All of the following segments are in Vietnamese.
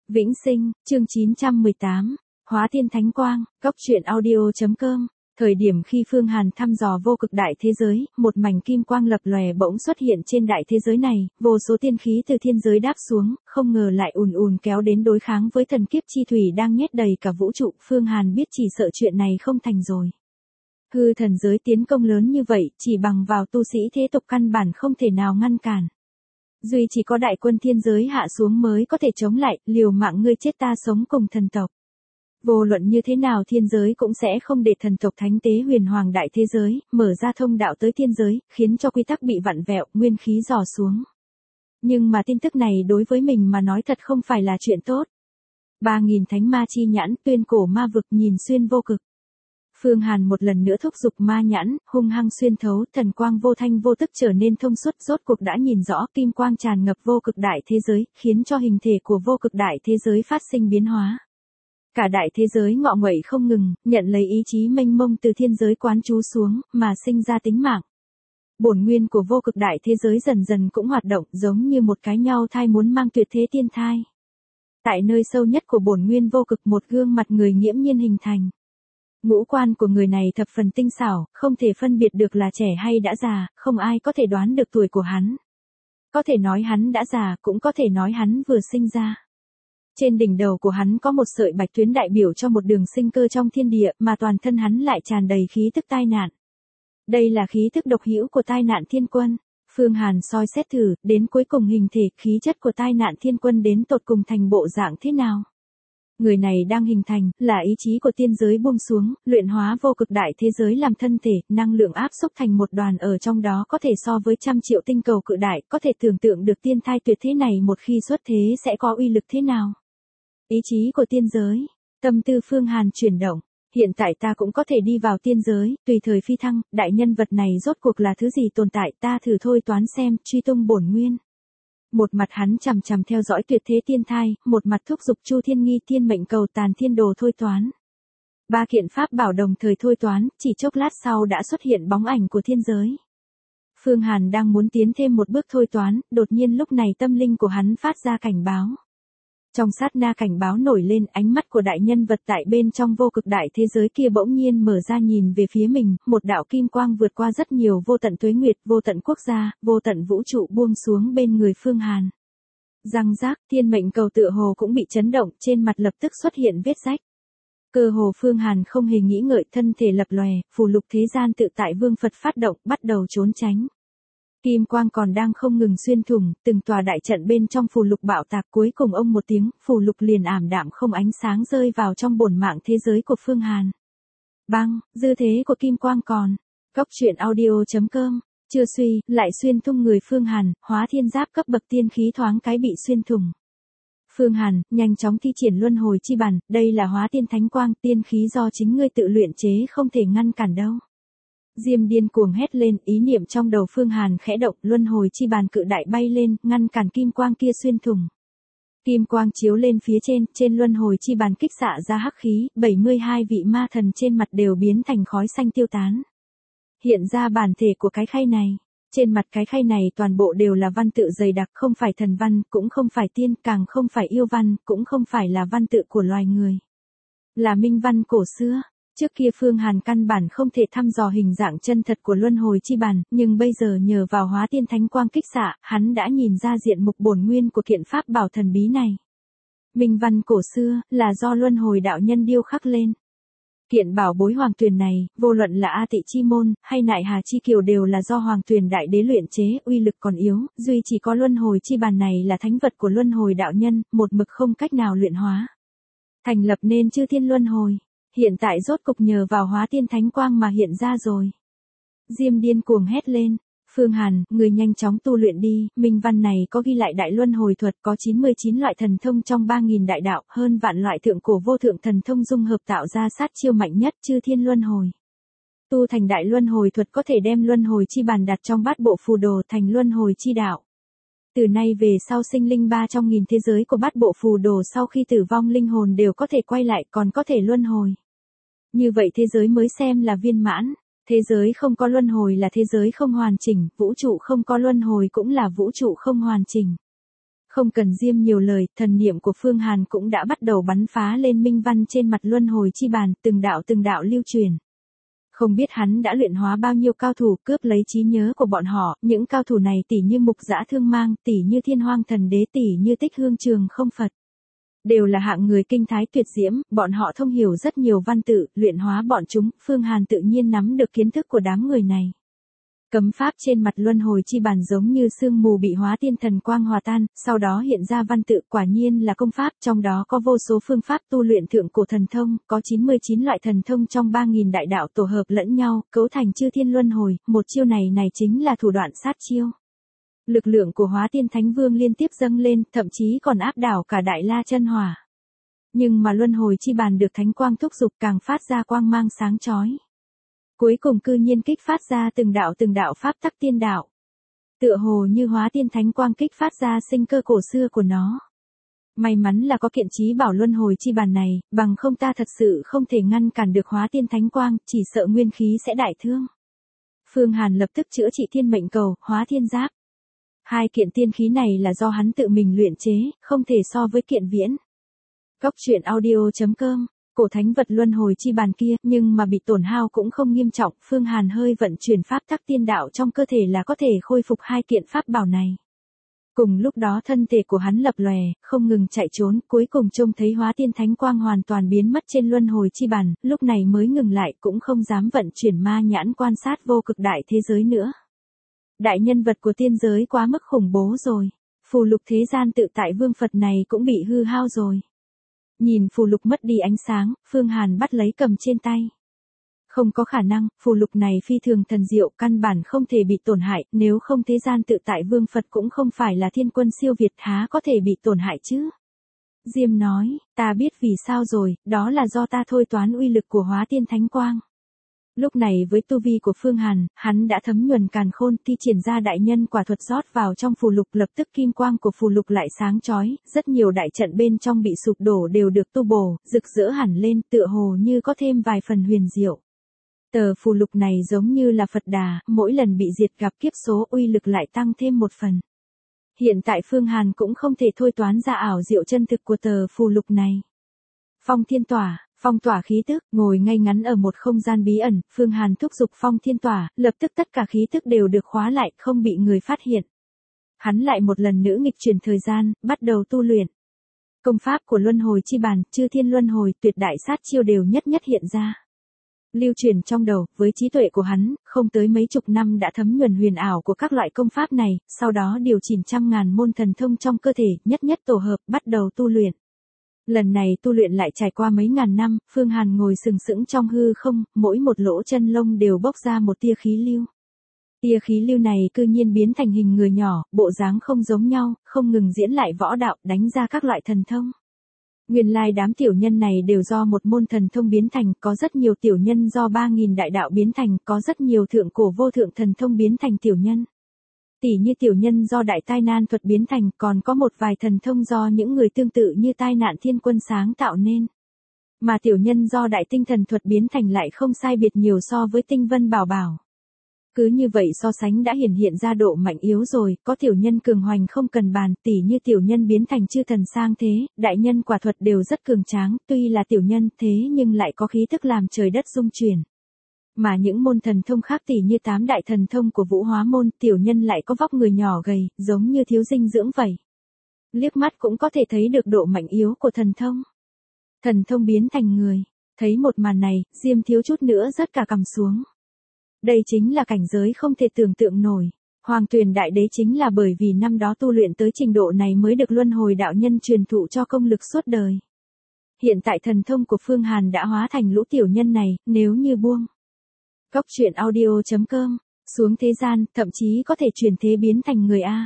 Vĩnh Sinh, chương 918, Hóa Thiên Thánh Quang, Góc truyện audio.com. Thời điểm khi Phương Hàn thăm dò vô cực đại thế giới, một mảnh kim quang lập lòe bỗng xuất hiện trên đại thế giới này, vô số tiên khí từ thiên giới đáp xuống, không ngờ lại ùn ùn kéo đến đối kháng với thần kiếp chi thủy đang nhét đầy cả vũ trụ. Phương Hàn biết chỉ sợ chuyện này không thành rồi. Hư thần giới tiến công lớn như vậy, chỉ bằng vào tu sĩ thế tục căn bản không thể nào ngăn cản. Duy chỉ có đại quân thiên giới hạ xuống mới có thể chống lại, liều mạng ngươi chết ta sống cùng thần tộc. Vô luận như thế nào thiên giới cũng sẽ không để thần tộc thánh tế huyền hoàng đại thế giới, mở ra thông đạo tới thiên giới, khiến cho quy tắc bị vặn vẹo, nguyên khí dò xuống. Nhưng mà tin tức này đối với mình mà nói thật không phải là chuyện tốt. 3.000 thánh ma chi nhãn, tuyên cổ ma vực nhìn xuyên vô cực. Phương Hàn một lần nữa thúc giục ma nhãn, hung hăng xuyên thấu, thần quang vô thanh vô tức trở nên thông suốt, rốt cuộc đã nhìn rõ kim quang tràn ngập vô cực đại thế giới, khiến cho hình thể của vô cực đại thế giới phát sinh biến hóa. Cả đại thế giới ngọ nguậy không ngừng, nhận lấy ý chí mênh mông từ thiên giới quán trú xuống, mà sinh ra tính mạng. Bổn nguyên của vô cực đại thế giới dần dần cũng hoạt động, giống như một cái nhau thai muốn mang tuyệt thế tiên thai. Tại nơi sâu nhất của bổn nguyên vô cực, một gương mặt người nghiễm nhiên hình thành. Ngũ quan của người này thập phần tinh xảo, không thể phân biệt được là trẻ hay đã già, không ai có thể đoán được tuổi của hắn. Có thể nói hắn đã già, cũng có thể nói hắn vừa sinh ra. Trên đỉnh đầu của hắn có một sợi bạch tuyến đại biểu cho một đường sinh cơ trong thiên địa, mà toàn thân hắn lại tràn đầy khí tức tai nạn. Đây là khí tức độc hữu của tai nạn thiên quân. Phương Hàn soi xét thử, đến cuối cùng hình thể, khí chất của tai nạn thiên quân đến tột cùng thành bộ dạng thế nào. Người này đang hình thành, là ý chí của tiên giới buông xuống, luyện hóa vô cực đại thế giới làm thân thể, năng lượng áp xúc thành một đoàn ở trong đó có thể so với 100 triệu tinh cầu cự đại, có thể tưởng tượng được tiên thai tuyệt thế này một khi xuất thế sẽ có uy lực thế nào. Ý chí của tiên giới, tâm tư Phương Hàn chuyển động, hiện tại ta cũng có thể đi vào tiên giới, tùy thời phi thăng, đại nhân vật này rốt cuộc là thứ gì tồn tại, ta thử thôi toán xem, truy tung bổn nguyên. Một mặt hắn chằm chằm theo dõi tuyệt thế tiên thai, một mặt thúc giục Chu Thiên Nghi thiên mệnh cầu tàn thiên đồ thôi toán. 3 kiện pháp bảo đồng thời thôi toán, chỉ chốc lát sau đã xuất hiện bóng ảnh của thiên giới. Phương Hàn đang muốn tiến thêm một bước thôi toán, đột nhiên lúc này tâm linh của hắn phát ra cảnh báo. Trong sát na cảnh báo nổi lên, ánh mắt của đại nhân vật tại bên trong vô cực đại thế giới kia bỗng nhiên mở ra nhìn về phía mình, một đạo kim quang vượt qua rất nhiều vô tận tuế nguyệt, vô tận quốc gia, vô tận vũ trụ buông xuống bên người Phương Hàn. Răng rác, thiên mệnh cầu tựa hồ cũng bị chấn động, trên mặt lập tức xuất hiện vết rách. Cơ hồ Phương Hàn không hề nghĩ ngợi, thân thể lập lòe, phù lục thế gian tự tại vương Phật phát động, bắt đầu trốn tránh. Kim quang còn đang không ngừng xuyên thủng, từng tòa đại trận bên trong phù lục bạo tạc, cuối cùng ông một tiếng, phù lục liền ảm đạm không ánh sáng rơi vào trong bổn mạng thế giới của Phương Hàn. Băng, dư thế của kim quang còn. Góc truyện audio.com, chưa suy, lại xuyên thủng người Phương Hàn, hóa thiên giáp cấp bậc tiên khí thoáng cái bị xuyên thủng. Phương Hàn, nhanh chóng thi triển luân hồi chi bản, đây là hóa tiên thánh quang, tiên khí do chính ngươi tự luyện chế không thể ngăn cản đâu. Diêm điên cuồng hét lên, ý niệm trong đầu Phương Hàn khẽ động, luân hồi chi bàn cự đại bay lên, ngăn cản kim quang kia xuyên thủng. Kim quang chiếu lên phía trên luân hồi chi bàn kích xạ ra hắc khí, 72 vị ma thần trên mặt đều biến thành khói xanh tiêu tán. Hiện ra bản thể của cái khay này. Trên mặt cái khay này toàn bộ đều là văn tự dày đặc, không phải thần văn, cũng không phải tiên, càng không phải yêu văn, cũng không phải là văn tự của loài người. Là minh văn cổ xưa. Trước kia Phương Hàn căn bản không thể thăm dò hình dạng chân thật của luân hồi chi bàn, nhưng bây giờ nhờ vào hóa tiên thánh quang kích xạ, hắn đã nhìn ra diện mục bổn nguyên của kiện pháp bảo thần bí này. Minh văn cổ xưa, là do luân hồi đạo nhân điêu khắc lên. Kiện bảo bối hoàng tuyền này, vô luận là A Tị Chi Môn, hay Nại Hà Chi Kiều đều là do hoàng tuyền đại đế luyện chế, uy lực còn yếu, duy chỉ có luân hồi chi bàn này là thánh vật của luân hồi đạo nhân, một mực không cách nào luyện hóa. Thành lập nên chư thiên luân hồi. Hiện tại rốt cục nhờ vào hóa tiên thánh quang mà hiện ra rồi. Diêm điên cuồng hét lên, Phương Hàn, người nhanh chóng tu luyện đi, minh văn này có ghi lại đại luân hồi thuật, có 99 loại thần thông trong 3.000 đại đạo, hơn vạn loại thượng cổ vô thượng thần thông dung hợp tạo ra sát chiêu mạnh nhất chư thiên luân hồi. Tu thành đại luân hồi thuật có thể đem luân hồi chi bàn đặt trong bát bộ phù đồ thành luân hồi chi đạo. Từ nay về sau sinh linh 300.000 thế giới của bát bộ phù đồ sau khi tử vong linh hồn đều có thể quay lại, còn có thể luân hồi. Như vậy thế giới mới xem là viên mãn. Thế giới không có luân hồi là thế giới không hoàn chỉnh, vũ trụ không có luân hồi cũng là vũ trụ không hoàn chỉnh. Không cần Diêm nhiều lời, thần niệm của Phương Hàn cũng đã bắt đầu bắn phá lên minh văn trên mặt luân hồi chi bàn, từng đạo lưu truyền. Không biết hắn đã luyện hóa bao nhiêu cao thủ cướp lấy trí nhớ của bọn họ, những cao thủ này tỷ như Mục Dã Thương Mang, tỷ như Thiên Hoang Thần Đế, tỷ như Tích Hương Trường Không Phật. Đều là hạng người kinh thái tuyệt diễm, bọn họ thông hiểu rất nhiều văn tự, luyện hóa bọn chúng, Phương Hàn tự nhiên nắm được kiến thức của đám người này. Cấm pháp trên mặt luân hồi chi bàn giống như sương mù bị hóa tiên thần quang hòa tan, sau đó hiện ra văn tự, quả nhiên là công pháp, trong đó có vô số phương pháp tu luyện thượng cổ thần thông, có 99 loại thần thông trong 3000 đại đạo tổ hợp lẫn nhau, cấu thành chư thiên luân hồi, một chiêu này chính là thủ đoạn sát chiêu. Lực lượng của Hóa Tiên Thánh Vương liên tiếp dâng lên, thậm chí còn áp đảo cả Đại La Chân Hỏa. Nhưng mà luân hồi chi bàn được thánh quang thúc dục càng phát ra quang mang sáng chói. Cuối cùng cư nhiên kích phát ra từng đạo pháp tắc tiên đạo. Tựa hồ như Hóa Tiên Thánh Quang kích phát ra sinh cơ cổ xưa của nó. May mắn là có kiện trí bảo luân hồi chi bàn này, bằng không ta thật sự không thể ngăn cản được Hóa Tiên Thánh Quang, chỉ sợ nguyên khí sẽ đại thương. Phương Hàn lập tức chữa trị thiên mệnh cầu, Hóa Thiên Giáp. Hai kiện tiên khí này là do hắn tự mình luyện chế, không thể so với kiện viễn. Góc truyện audio.com, cổ thánh vật luân hồi chi bàn kia, nhưng mà bị tổn hao cũng không nghiêm trọng, Phương Hàn hơi vận chuyển pháp tắc tiên đạo trong cơ thể là có thể khôi phục hai kiện pháp bảo này. Cùng lúc đó thân thể của hắn lập lòe, không ngừng chạy trốn, cuối cùng trông thấy Hóa Tiên Thánh Quang hoàn toàn biến mất trên luân hồi chi bàn, lúc này mới ngừng lại, cũng không dám vận chuyển ma nhãn quan sát vô cực đại thế giới nữa. Đại nhân vật của tiên giới quá mức khủng bố rồi. Phù lục thế gian tự tại vương Phật này cũng bị hư hao rồi. Nhìn phù lục mất đi ánh sáng, Phương Hàn bắt lấy cầm trên tay. Không có khả năng, phù lục này phi thường thần diệu, căn bản không thể bị tổn hại, nếu không thế gian tự tại vương Phật cũng không phải là thiên quân siêu việt, há có thể bị tổn hại chứ. Diêm nói, ta biết vì sao rồi, đó là do ta thôi toán uy lực của Hóa Tiên Thánh Quang. Lúc này với tu vi của Phương Hàn, hắn đã thấm nhuần càn khôn, thi triển ra đại nhân quả thuật rót vào trong phù lục, lập tức kim quang của phù lục lại sáng chói, rất nhiều đại trận bên trong bị sụp đổ đều được tu bổ, rực rỡ hẳn lên, tựa hồ như có thêm vài phần huyền diệu. Tờ phù lục này giống như là Phật Đà, mỗi lần bị diệt gặp kiếp số uy lực lại tăng thêm một phần. Hiện tại Phương Hàn cũng không thể thôi toán ra ảo diệu chân thực của tờ phù lục này. Phong Thiên Tỏa. Phong tỏa khí tức, ngồi ngay ngắn ở một không gian bí ẩn, Phương Hàn thúc giục phong thiên tỏa, lập tức tất cả khí tức đều được khóa lại, không bị người phát hiện. Hắn lại một lần nữa nghịch chuyển thời gian, bắt đầu tu luyện. Công pháp của luân hồi chi bàn, chư thiên luân hồi, tuyệt đại sát chiêu đều nhất hiện ra. Lưu truyền trong đầu, với trí tuệ của hắn, không tới mấy chục năm đã thấm nhuần huyền ảo của các loại công pháp này, sau đó điều chỉnh trăm ngàn môn thần thông trong cơ thể, nhất tổ hợp, bắt đầu tu luyện. Lần này tu luyện lại trải qua mấy ngàn năm, Phương Hàn ngồi sừng sững trong hư không, mỗi một lỗ chân lông đều bốc ra một tia khí lưu. Tia khí lưu này cư nhiên biến thành hình người nhỏ, bộ dáng không giống nhau, không ngừng diễn lại võ đạo, đánh ra các loại thần thông. Nguyên lai đám tiểu nhân này đều do một môn thần thông biến thành, có rất nhiều tiểu nhân do 3000 đại đạo biến thành, có rất nhiều thượng cổ vô thượng thần thông biến thành tiểu nhân. Tỷ như tiểu nhân do đại tai nan thuật biến thành, còn có một vài thần thông do những người tương tự như tai nạn thiên quân sáng tạo nên. Mà tiểu nhân do đại tinh thần thuật biến thành lại không sai biệt nhiều so với tinh vân bảo bảo. Cứ như vậy so sánh đã hiện ra độ mạnh yếu rồi, có tiểu nhân cường hoành không cần bàn, tỷ như tiểu nhân biến thành chư thần sang thế, đại nhân quả thuật đều rất cường tráng, tuy là tiểu nhân thế nhưng lại có khí tức làm trời đất rung chuyển. Mà những môn thần thông khác tỷ như 8 đại thần thông của Vũ Hóa môn, tiểu nhân lại có vóc người nhỏ gầy, giống như thiếu dinh dưỡng vậy. Liếc mắt cũng có thể thấy được độ mạnh yếu của thần thông. Thần thông biến thành người, thấy một màn này, Diêm thiếu chút nữa rớt cả cằm xuống. Đây chính là cảnh giới không thể tưởng tượng nổi. Hoàng Tuyền Đại Đế chính là bởi vì năm đó tu luyện tới trình độ này mới được luân hồi đạo nhân truyền thụ cho công lực suốt đời. Hiện tại thần thông của Phương Hàn đã hóa thành lũ tiểu nhân này, nếu như buông. Góc truyện audio.com, xuống thế gian, thậm chí có thể chuyển thế biến thành người a.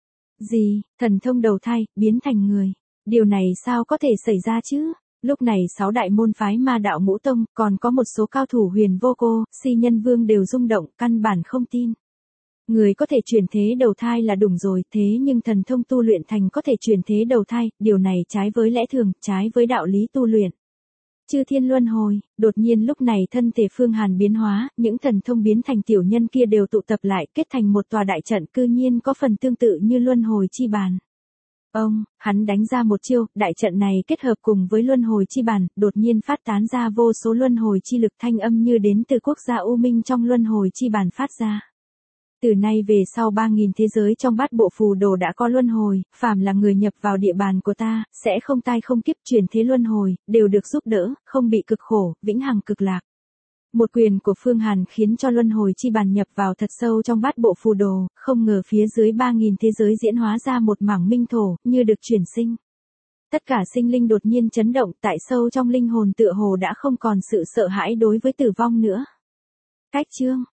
Gì, thần thông đầu thai, biến thành người. Điều này sao có thể xảy ra chứ? Lúc này 6 đại môn phái Ma Đạo Ngũ Tông, còn có một số cao thủ Huyền Vô Cô, Si Nhân Vương đều rung động, căn bản không tin. Người có thể chuyển thế đầu thai là đúng rồi, thế nhưng thần thông tu luyện thành có thể chuyển thế đầu thai, điều này trái với lẽ thường, trái với đạo lý tu luyện. Chư thiên luân hồi, đột nhiên lúc này thân thể Phương Hàn biến hóa, những thần thông biến thành tiểu nhân kia đều tụ tập lại, kết thành một tòa đại trận, cư nhiên có phần tương tự như luân hồi chi bàn. Hắn đánh ra một chiêu, đại trận này kết hợp cùng với luân hồi chi bản, đột nhiên phát tán ra vô số luân hồi chi lực, thanh âm như đến từ quốc gia U Minh trong luân hồi chi bản phát ra. Từ nay về sau 3.000 thế giới trong bát bộ phù đồ đã có luân hồi, phàm là người nhập vào địa bàn của ta, sẽ không tai không kiếp, chuyển thế luân hồi, đều được giúp đỡ, không bị cực khổ, vĩnh hằng cực lạc. Một quyền của Phương Hàn khiến cho luân hồi chi bàn nhập vào thật sâu trong bát bộ phù đồ, không ngờ phía dưới 3.000 thế giới diễn hóa ra một mảng minh thổ, như được chuyển sinh. Tất cả sinh linh đột nhiên chấn động, tại sâu trong linh hồn tựa hồ đã không còn sự sợ hãi đối với tử vong nữa. Cách chương